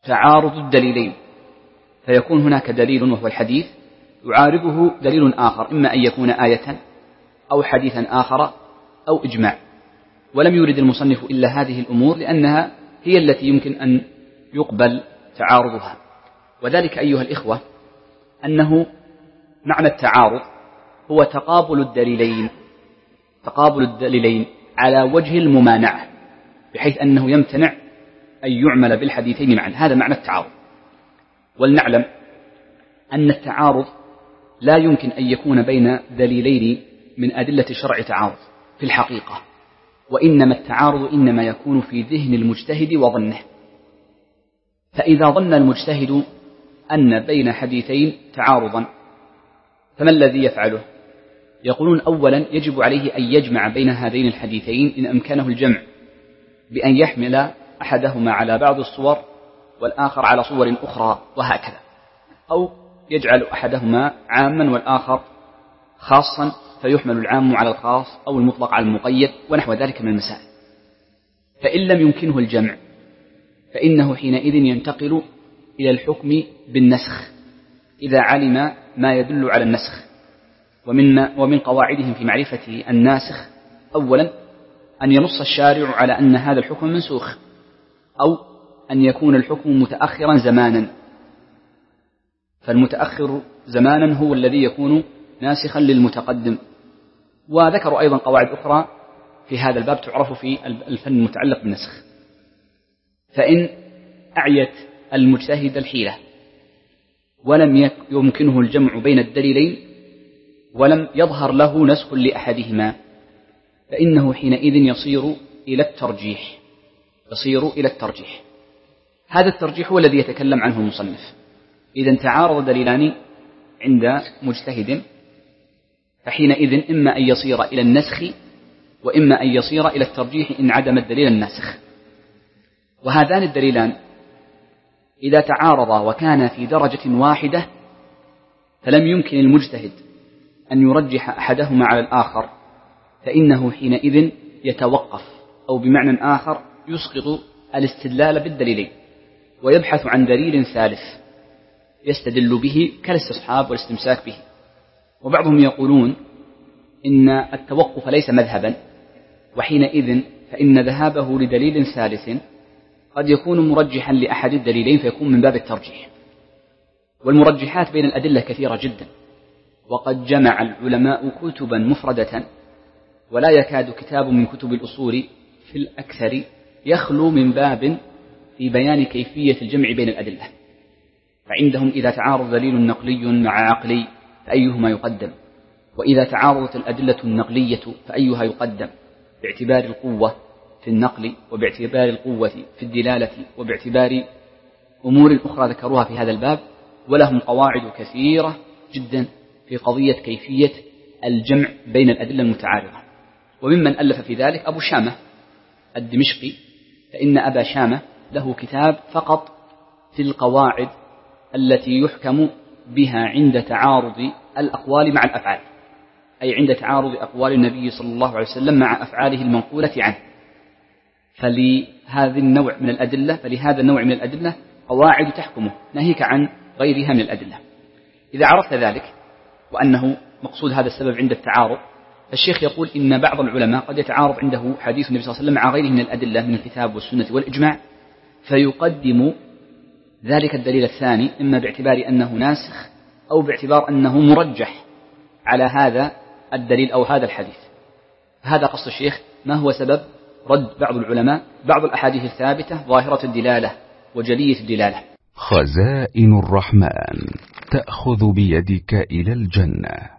تعارض الدليلين، فيكون هناك دليل وهو الحديث يعارضه دليل آخر، إما أن يكون آية أو حديثا آخر أو إجماع. ولم يرد المصنف إلا هذه الأمور لأنها هي التي يمكن أن يقبل تعارضها. وذلك أيها الإخوة أنه معنى التعارض هو تقابل الدليلين على وجه الممانعة، بحيث أنه يمتنع أن يعمل بالحديثين معا. هذا معنى التعارض. ولنعلم أن التعارض لا يمكن أن يكون بين دليلين من أدلة الشرع تعارض في الحقيقة، وإنما التعارض إنما يكون في ذهن المجتهد وظنه. فإذا ظن المجتهد أن بين حديثين تعارضا فما الذي يفعله؟ يقولون أولا يجب عليه أن يجمع بين هذين الحديثين إن أمكنه الجمع، بأن يحمل أحدهما على بعض الصور والآخر على صور أخرى وهكذا، أو يجعل أحدهما عاما والآخر خاصا فيحمل العام على الخاص أو المطلق على المقيد ونحو ذلك من المسائل. فإن لم يمكنه الجمع فإنه حينئذ ينتقل إلى الحكم بالنسخ إذا علم ما يدل على النسخ. ومن قواعدهم في معرفة الناسخ أولا أن ينص الشارع على أن هذا الحكم منسوخ، أو أن يكون الحكم متأخرا زمانا، فالمتأخر زمانا هو الذي يكون ناسخا للمتقدم. وذكروا أيضا قواعد أخرى في هذا الباب تعرف في الفن المتعلق بالنسخ. فإن أعيت المجتهد الحيلة ولم يمكنه الجمع بين الدليلين ولم يظهر له نسخ لأحدهما فإنه حينئذ يصير إلى الترجيح. هذا الترجيح هو الذي يتكلم عنه المصنف. إذا تعارض دليلان عند مجتهد فحينئذ إما أن يصير إلى النسخ وإما أن يصير إلى الترجيح إن عدم الدليل الناسخ. وهذان الدليلان إذا تعارضا وكان في درجة واحدة فلم يمكن المجتهد أن يرجح أحدهما على الآخر، فإنه حينئذ يتوقف، أو بمعنى آخر يسقط الاستدلال بالدليلين ويبحث عن دليل ثالث يستدل به كالاستصحاب والاستمساك به. وبعضهم يقولون إن التوقف ليس مذهبا، وحينئذ فإن ذهابه لدليل ثالث قد يكون مرجحا لأحد الدليلين فيكون من باب الترجيح. والمرجحات بين الأدلة كثيرة جدا، وقد جمع العلماء كتبا مفردة، ولا يكاد كتاب من كتب الأصول في الأكثر يخلو من باب في بيان كيفية الجمع بين الأدلة. فعندهم إذا تعارض دليل نقلي مع عقلي فأيهما يقدم، وإذا تعارضت الأدلة النقلية فأيها يقدم، باعتبار القوة في النقل وباعتبار القوة في الدلالة وباعتبار أمور أخرى ذكروها في هذا الباب. ولهم قواعد كثيرة جدا في قضية كيفية الجمع بين الأدلة المتعارضة. وممن ألف في ذلك أبو شامة الدمشقي، فإن أبا شامة له كتاب فقط في القواعد التي يحكم بها عند تعارض الأقوال مع الأفعال، أي عند تعارض أقوال النبي صلى الله عليه وسلم مع أفعاله المنقولة عنه. فلهذا النوع من الأدلة قواعد تحكمه ناهيك عن غيرها من الأدلة. إذا عرفت ذلك وأنه مقصود هذا السبب عند التعارض، فالشيخ يقول إن بعض العلماء قد يتعارض عنده حديث النبي صلى الله عليه وسلم مع غيره من الأدلة من الكتاب والسنة والإجماع، فيقدم ذلك الدليل الثاني إما باعتبار أنه ناسخ أو باعتبار أنه مرجح على هذا الدليل أو هذا الحديث. هذا قصد الشيخ ما هو سبب رد بعض العلماء بعض الأحاديث الثابتة ظاهرة الدلالة وجلية الدلالة. خزائن الرحمن تأخذ بيدك إلى الجنة.